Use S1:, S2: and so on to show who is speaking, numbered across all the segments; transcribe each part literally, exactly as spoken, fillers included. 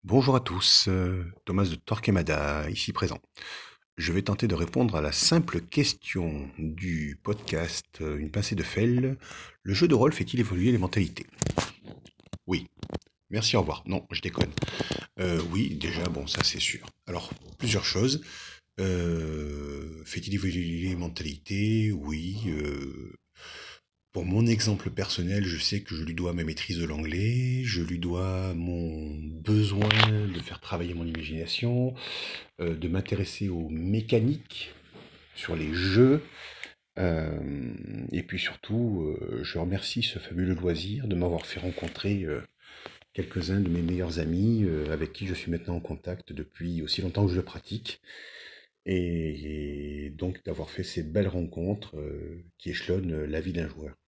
S1: Bonjour à tous, euh, Thomas de Torquemada, ici présent. Je vais tenter de répondre à la simple question du podcast euh, Une pincée de fel. Le jeu de rôle fait-il évoluer les mentalités? Oui. Merci, au revoir. Non, je déconne. Euh, oui, déjà, bon, ça c'est sûr. Alors, plusieurs choses. Euh, fait-il évoluer les mentalités? Oui. euh, Pour mon exemple personnel, je sais que je lui dois ma maîtrise de l'anglais, je lui dois mon besoin de faire travailler mon imagination, euh, de m'intéresser aux mécaniques sur les jeux. euh, et puis surtout, euh, je remercie ce fabuleux loisir de m'avoir fait rencontrer euh, quelques-uns de mes meilleurs amis euh, avec qui je suis maintenant en contact depuis aussi longtemps que je le pratique. Et, et donc d'avoir fait ces belles rencontres euh, qui échelonnent la vie d'un joueur.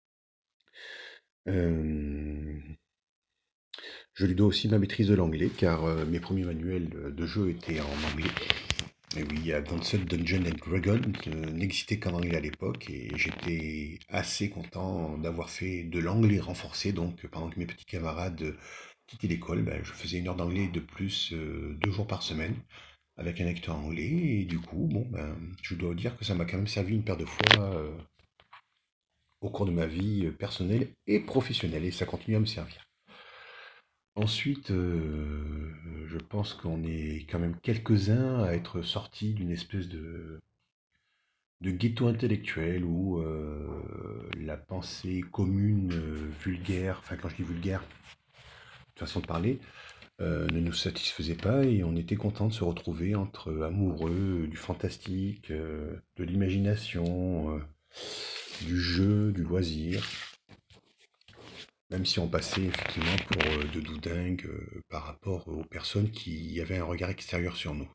S1: Euh, Je lui dois aussi ma maîtrise de l'anglais, car euh, mes premiers manuels euh, de jeu étaient en anglais. Et oui, Advanced Dungeons and Dragons euh, n'existait qu'en anglais à l'époque, et j'étais assez content d'avoir fait de l'anglais renforcé. Donc, pendant que mes petits camarades euh, quittaient l'école, ben, je faisais une heure d'anglais de plus euh, deux jours par semaine avec un lecteur anglais. Et du coup, bon, ben, je dois dire que ça m'a quand même servi une paire de fois euh, au cours de ma vie euh, personnelle et professionnelle, et ça continue à me servir. Ensuite, euh, je pense qu'on est quand même quelques-uns à être sortis d'une espèce de, de ghetto intellectuel où euh, la pensée commune, euh, vulgaire, enfin quand je dis vulgaire, façon de parler, euh, ne nous satisfaisait pas et on était content de se retrouver entre amoureux du fantastique, euh, de l'imagination, euh, du jeu, du loisir, même si on passait effectivement pour euh, de doudingues euh, par rapport aux personnes qui avaient un regard extérieur sur nous.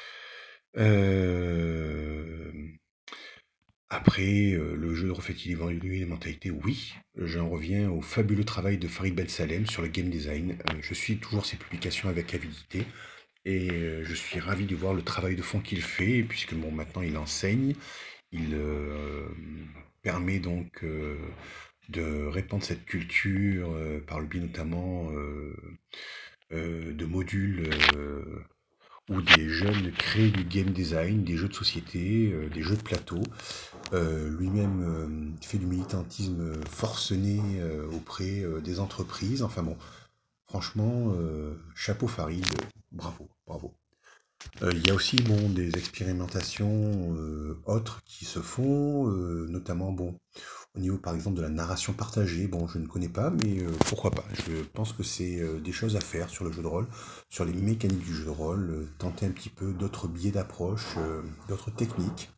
S1: Euh, Après, euh, le jeu refait-il évoluer les mentalités? Oui. J'en reviens au fabuleux travail de Farid Ben Salem sur le game design. Euh, je suis toujours ses publications avec avidité et euh, je suis ravi de voir le travail de fond qu'il fait, puisque bon, maintenant il enseigne. Il euh, permet donc euh, de répandre cette culture euh, par le biais notamment euh, euh, de modules euh, où des jeunes créent du game design, des jeux de société, euh, des jeux de plateau. Euh, lui-même euh, fait du militantisme forcené euh, auprès euh, des entreprises. Enfin bon, franchement, euh, chapeau Farid, euh, bravo, bravo. Euh, Il y a aussi bon des expérimentations euh, autres qui se font, euh, notamment bon au niveau par exemple de la narration partagée. Bon, je ne connais pas, mais euh, pourquoi pas. Je pense que c'est euh, des choses à faire sur le jeu de rôle, sur les mécaniques du jeu de rôle, euh, tenter un petit peu d'autres biais d'approche, euh, d'autres techniques.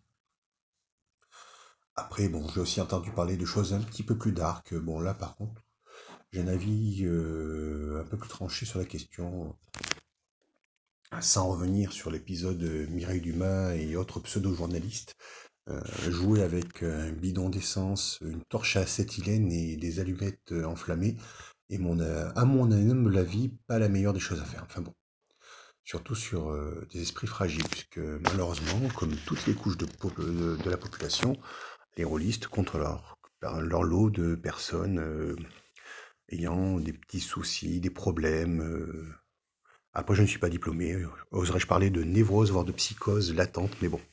S1: Après, bon, j'ai aussi entendu parler de choses un petit peu plus dark. Bon, là, par contre, j'ai un avis euh, un peu plus tranché sur la question, sans revenir sur l'épisode Mireille Dumas et autres pseudo-journalistes. Euh, jouer avec un bidon d'essence, une torche à acétylène et des allumettes euh, enflammées est, mon, euh, à mon humble avis, pas la meilleure des choses à faire. Enfin bon, surtout sur euh, des esprits fragiles, puisque malheureusement, comme toutes les couches de, pop- de- de la population, les rôlistes contre leur, leur lot de personnes euh, ayant des petits soucis, des problèmes. euh. Après, je ne suis pas diplômé. euh, Oserais-je parler de névrose, voire de psychose latente, mais bon.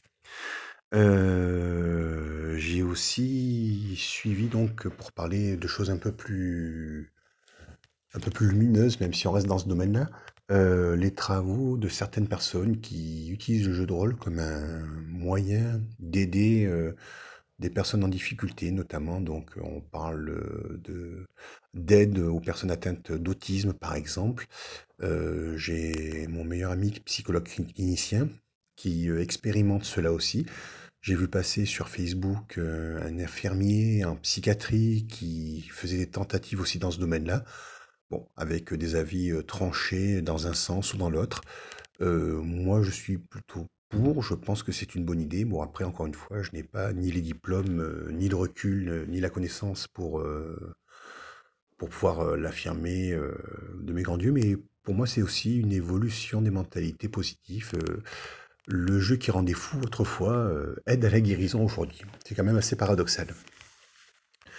S1: Euh, j'ai aussi suivi donc pour parler de choses un peu plus un peu plus lumineuses, même si on reste dans ce domaine-là, euh, les travaux de certaines personnes qui utilisent le jeu de rôle comme un moyen d'aider euh, des personnes en difficulté, notamment, donc on parle euh, de d'aide aux personnes atteintes d'autisme, par exemple. Euh, j'ai mon meilleur ami psychologue clinicien qui euh, expérimente cela aussi. J'ai vu passer sur Facebook euh, un infirmier en psychiatrie qui faisait des tentatives aussi dans ce domaine-là. Bon, avec des avis euh, tranchés dans un sens ou dans l'autre. Euh, moi, je suis plutôt pour. Je pense que c'est une bonne idée. Bon, après, encore une fois, je n'ai pas ni les diplômes, euh, ni le recul, euh, ni la connaissance pour, euh, pour pouvoir euh, l'affirmer euh, de mes grands yeux. Mais pour moi, c'est aussi une évolution des mentalités positives. Euh, le jeu qui rendait fou autrefois euh, aide à la guérison aujourd'hui. C'est quand même assez paradoxal.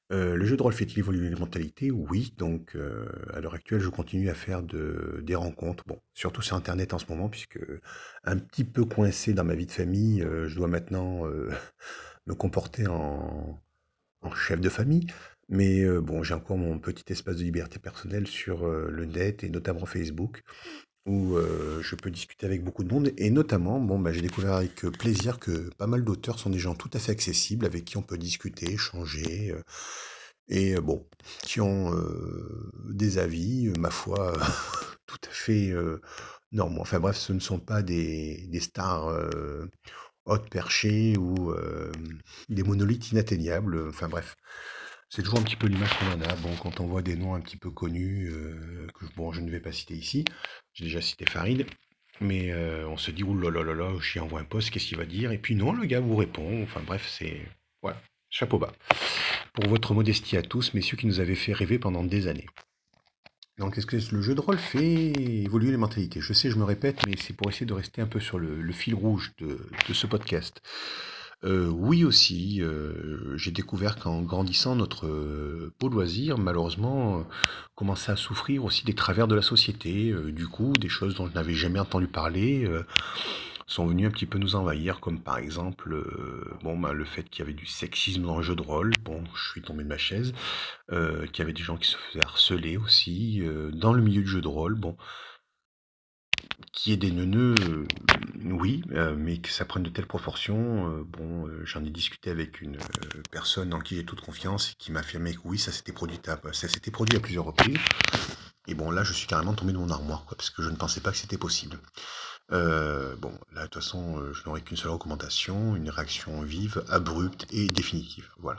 S1: Euh, le jeu de rôle fait-il évoluer les mentalités? Oui, donc euh, à l'heure actuelle, je continue à faire de, des rencontres, bon, surtout sur Internet en ce moment, puisque un petit peu coincé dans ma vie de famille, euh, je dois maintenant euh, me comporter en, en chef de famille. Mais euh, bon, j'ai encore mon petit espace de liberté personnelle sur euh, le net et notamment Facebook, où euh, je peux discuter avec beaucoup de monde. Et notamment, bon, bah, j'ai découvert avec euh, plaisir que pas mal d'auteurs sont des gens tout à fait accessibles, avec qui on peut discuter, échanger, euh, et euh, bon, qui ont euh, des avis, euh, ma foi, tout à fait euh, normaux. Enfin bref, ce ne sont pas des, des stars euh, hautes perchées ou euh, des monolithes inatteignables. Enfin bref, c'est toujours un petit peu l'image qu'on en a. Bon, quand on voit des noms un petit peu connus, euh, que bon, je ne vais pas citer ici, j'ai déjà cité Farid, mais euh, on se dit, ouh là là là là, j'y envoie un post, qu'est-ce qu'il va dire? Et puis non, le gars vous répond. Enfin bref, c'est... Voilà, chapeau bas. Pour votre modestie à tous, messieurs qui nous avez fait rêver pendant des années. Donc, est-ce que le jeu de rôle fait évoluer les mentalités? Je sais, je me répète, mais c'est pour essayer de rester un peu sur le, le fil rouge de, de ce podcast. Euh, oui aussi, euh, j'ai découvert qu'en grandissant, notre euh, beau loisir, malheureusement, euh, commençait à souffrir aussi des travers de la société. Euh, du coup, des choses dont je n'avais jamais entendu parler euh, sont venues un petit peu nous envahir, comme par exemple euh, bon, bah, le fait qu'il y avait du sexisme dans le jeu de rôle. Bon, je suis tombé de ma chaise. Euh, qu'il y avait des gens qui se faisaient harceler aussi euh, dans le milieu du jeu de rôle. Bon, qui est des neuneux, euh, oui, euh, mais que ça prenne de telles proportions. Euh, bon, euh, j'en ai discuté avec une euh, personne en qui j'ai toute confiance et qui m'a affirmé que oui, ça s'était produit à, ça s'était produit à plusieurs reprises. Et bon, là, je suis carrément tombé de mon armoire, quoi, parce que je ne pensais pas que c'était possible. Euh, bon, là, de toute façon, euh, je n'aurai qu'une seule recommandation, une réaction vive, abrupte et définitive. Voilà.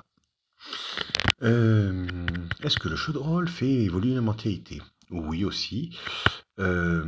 S1: Euh, Est-ce que le jeu de rôle fait évoluer la mentalité? Oui aussi. Euh,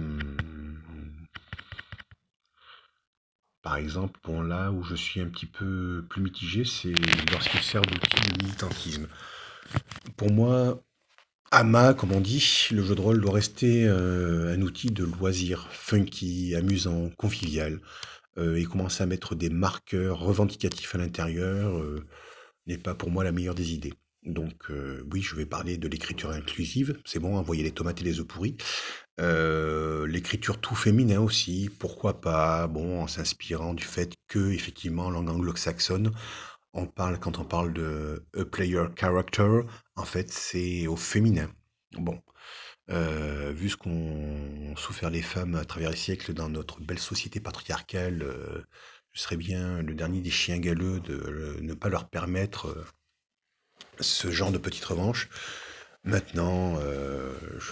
S1: Par exemple, bon là où je suis un petit peu plus mitigé, c'est lorsqu'il sert d'outil de militantisme. Pour moi, AMA, comme on dit, le jeu de rôle doit rester euh, un outil de loisir, funky, amusant, convivial, euh, et commencer à mettre des marqueurs revendicatifs à l'intérieur euh, n'est pas pour moi la meilleure des idées. Donc euh, oui, je vais parler de l'écriture inclusive, c'est bon, envoyer les tomates et les œufs pourris. Euh, l'écriture tout féminin aussi, pourquoi pas, bon, en s'inspirant du fait que, effectivement, en langue anglo-saxonne, on parle, quand on parle de a player character, en fait, c'est au féminin. Bon, euh, vu ce qu'ont souffert les femmes à travers les siècles dans notre belle société patriarcale, euh, je serais bien le dernier des chiens galeux de euh, ne pas leur permettre euh, ce genre de petite revanche. Maintenant, euh, je-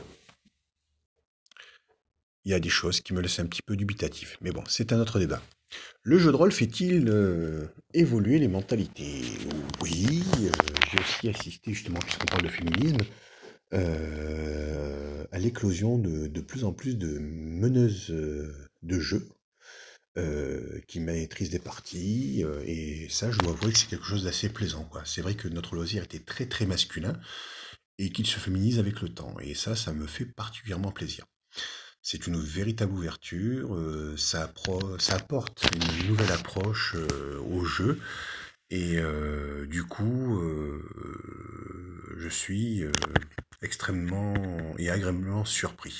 S1: il y a des choses qui me laissent un petit peu dubitatif. Mais bon, c'est un autre débat. Le jeu de rôle fait-il euh, évoluer les mentalités? Oui, euh, j'ai aussi assisté, justement, puisqu'on parle de féminisme, euh, à l'éclosion de, de plus en plus de meneuses euh, de jeux euh, qui maîtrisent des parties. Euh, et ça, je dois avouer que c'est quelque chose d'assez plaisant, quoi. C'est vrai que notre loisir était très très masculin et qu'il se féminise avec le temps. Et ça, ça me fait particulièrement plaisir. C'est une véritable ouverture, euh, ça, appro- ça apporte une nouvelle approche euh, au jeu et euh, du coup euh, je suis euh, extrêmement et agréablement surpris.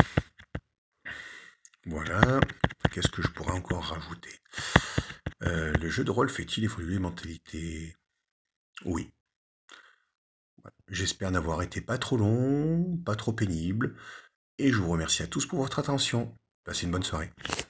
S1: Voilà, qu'est-ce que je pourrais encore rajouter? Euh, le jeu de rôle fait-il évoluer les mentalités? Oui. J'espère n'avoir été pas trop long, pas trop pénible, et je vous remercie à tous pour votre attention. Passez une bonne soirée.